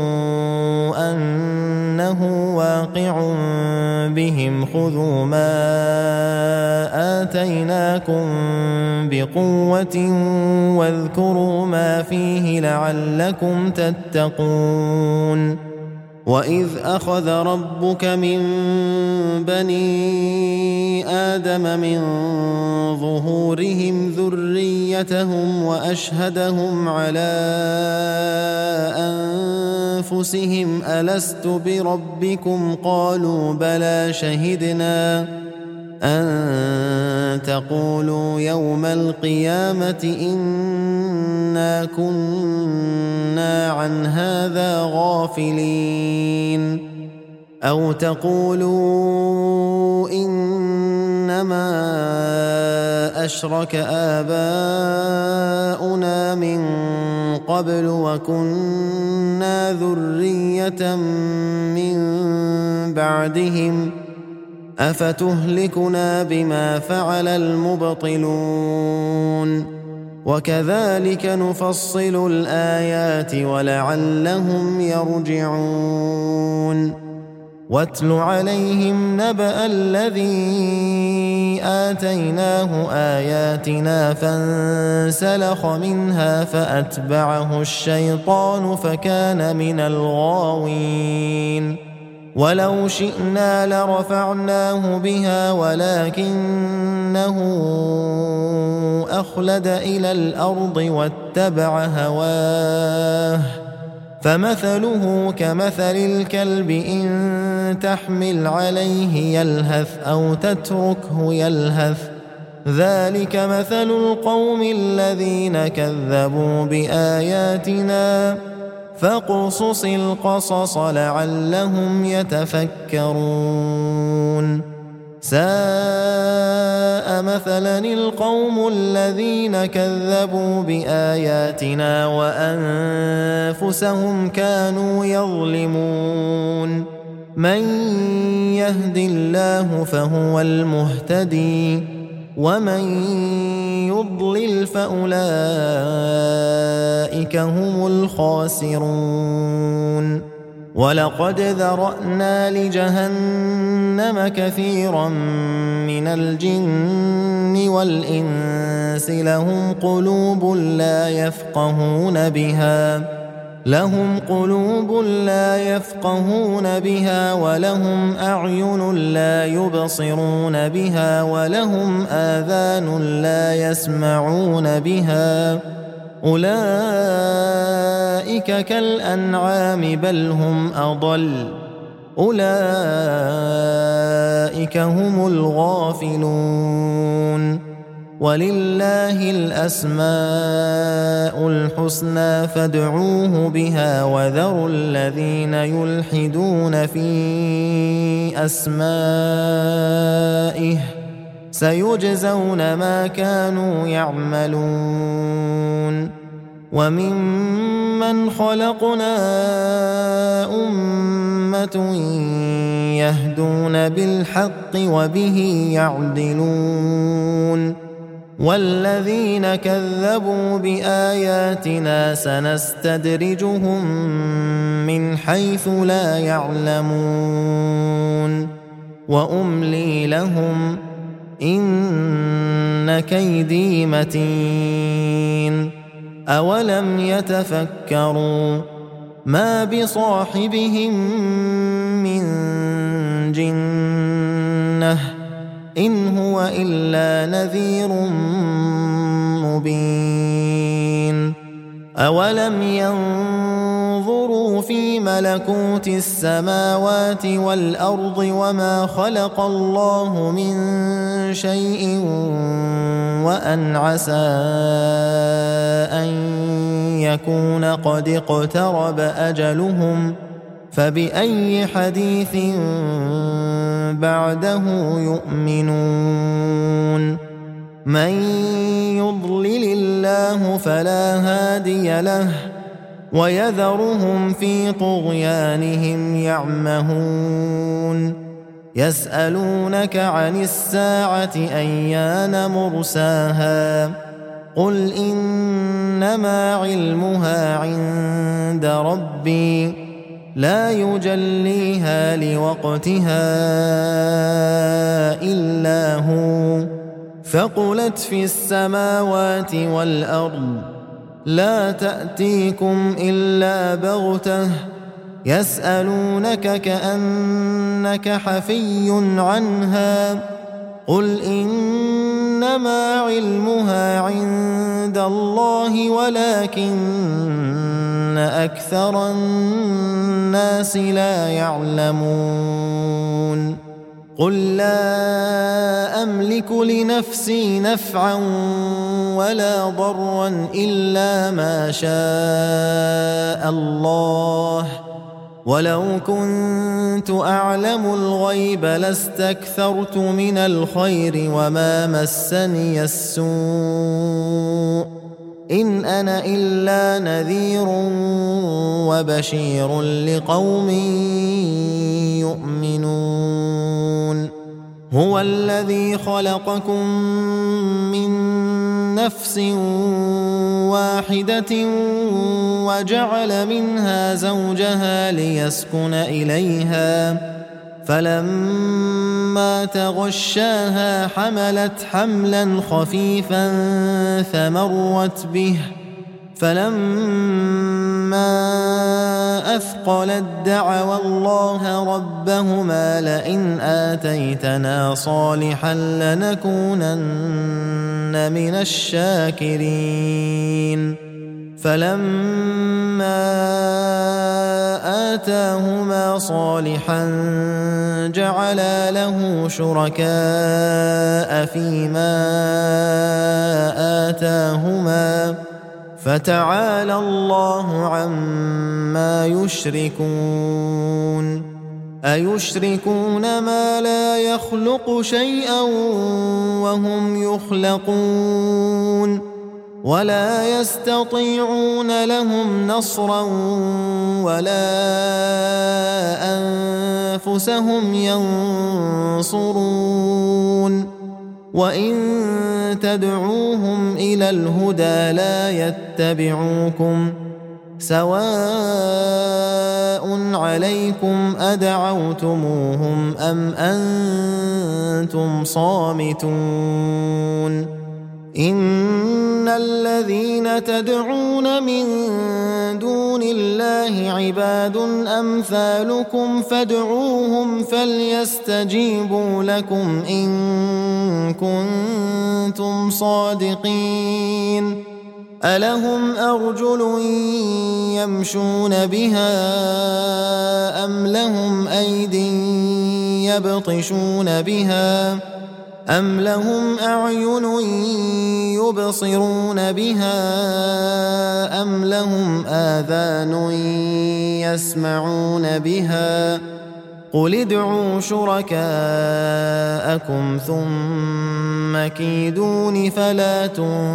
أنه واقع بهم خذوا ما آتيناكم بقوة واذكروا ما فيه لعلكم تتقون وإذ أخذ ربك من بني آدم من ظهورهم ذريتهم وأشهدهم على أنفسهم ألست بربكم قالوا بلى شهدنا أن تقولوا يوم القيامة إنا كنا عن هذا غافلين أو تقولوا إنما أشرك آباؤنا من قبل وكنا ذرية من بعدهم أفتهلكنا بما فعل المبطلون وكذلك نفصل الآيات ولعلهم يرجعون واتل عليهم نبأ الذي آتيناه آياتنا فانسلخ منها فأتبعه الشيطان فكان من الغاوين ولو شئنا لرفعناه بها ولكنه أخلد إلى الأرض واتبع هواه فمثله كمثل الكلب إن تحمل عليه يلهث أو تتركه يلهث ذلك مثل القوم الذين كذبوا بآياتنا فاقصص القصص لعلهم يتفكرون ساء مثلا القوم الذين كذبوا بآياتنا وأنفسهم كانوا يظلمون من يهد الله فهو المهتدي ومن يضلل فأولئك هم الخاسرون ولقد ذرأنا لجهنم كثيرا من الجن والإنس لهم قلوب لا يفقهون بها لهم قلوب لا يفقهون بها ولهم أعين لا يبصرون بها ولهم آذان لا يسمعون بها أولئك كالأنعام بل هم أضل أولئك هم الغافلون ولله الأسماء الحسنى فادعوه بها وذروا الذين يلحدون في أسمائه سيجزون ما كانوا يعملون وممن خلقنا أمة يهدون بالحق وبه يعدلون والذين كذبوا بآياتنا سنستدرجهم من حيث لا يعلمون وأملي لهم إن كيدي متين أولم يتفكروا ما بصاحبهم من جنة إن هو إلا نذير مبين أولم ينظروا في ملكوت السماوات والأرض وما خلق الله من شيء وأن عسى أن يكون قد اقترب أجلهم فبأي حديث بعده يؤمنون من يضلل الله فلا هادي له ويذرهم في طغيانهم يعمهون يسألونك عن الساعة أيان مرساها قل إنما علمها عند ربي لا يجليها لوقتها إلا هو ثقلت في السماوات والأرض لا تأتيكم إلا بغتة يسألونك كأنك حفي عنها قل إنما علمها عند الله ولكن أكثر الناس لا يعلمون قل لا أملك لنفسي نفعا ولا ضرا إلا ما شاء الله ولو كنت أعلم الغيب لاستكثرت من الخير وما مسني السوء إن أنا إلا نذير وبشير لقوم يؤمنون هو الذي خلقكم من نفس واحدة وجعل منها زوجها ليسكن إليها فلما تغشاها حملت حملا خفيفا فمرت به فلما أثقلت دعوا الله ربهما لئن آتيتنا صالحا لنكونن من الشاكرين فلما آتاهما صالحا جعلا له شركاء فيما آتاهما فتعالى الله عما يشركون أيشركون ما لا يخلق شيئا وهم يخلقون ولا يستطيعون لهم نصرا ولا أنفسهم ينصرون وإن تدعوهم إلى الهدى لا يتبعوكم سواء عليكم أدعوتموهم أم أنتم صامتون إن الذين تدعون من دون الله عباد أمثالكم فادعوهم فليستجيبوا لكم إن كنتم صادقين ألهم أرجل يمشون بها أم لهم أيد يبطشون بها أم لهم أعين يبصرون بها أم لهم آذان يسمعون بها قل ادعوا شركاءكم ثم كيدون فلا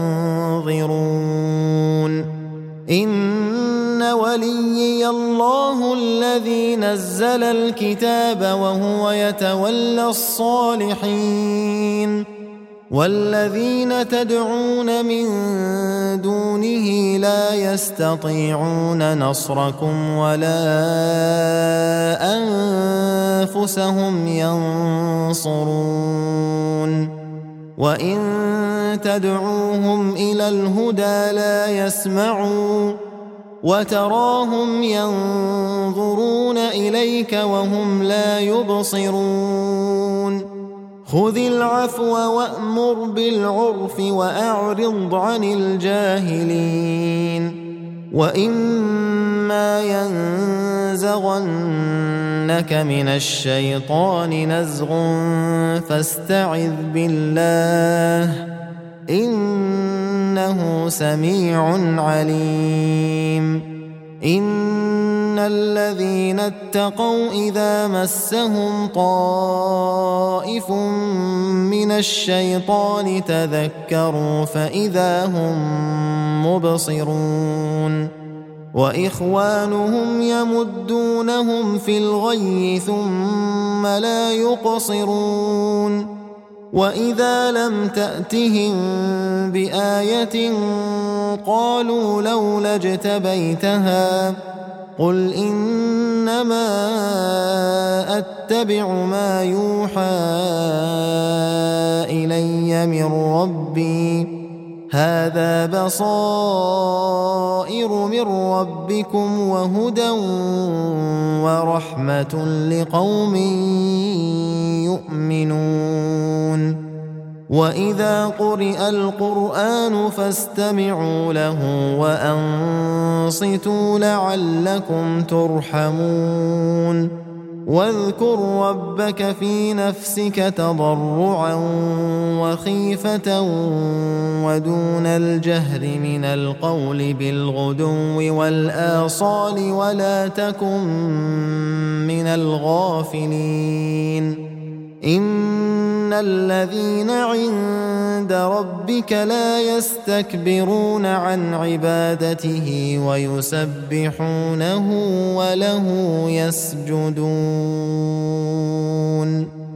تنظرون إن وليي الله الذي نزل الكتاب وهو يتولى الصالحين والذين تدعون من دونه لا يستطيعون نصركم ولا أنفسهم ينصرون وإن تدعوهم إلى الهدى لا يسمعوا وتراهم ينظرون إليك وهم لا يبصرون خذ العفو وأمر بالعرف وأعرض عن الجاهلين وإما ينزغنك من الشيطان نزغ فاستعذ بالله إنه سميع عليم إن الذين اتقوا إذا مسهم طائف من الشيطان تذكروا فإذا هم مبصرون وإخوانهم يمدونهم في الغي ثم لا يقصرون وإذا لم تأتهم بآية قالوا لولا اجتبيتها قل إنما أتبع ما يوحى إلي من ربي هذا بصائر من ربكم وهدى ورحمة لقوم يؤمنون وإذا قرئ القرآن فاستمعوا له وأنصتوا لعلكم ترحمون واذكر ربك في نفسك تضرعا وخيفة ودون الجهر من القول بالغدو والآصال ولا تكن من الغافلين إن الذين عند ربك لا يستكبرون عن عبادته ويسبحونه وله يسجدون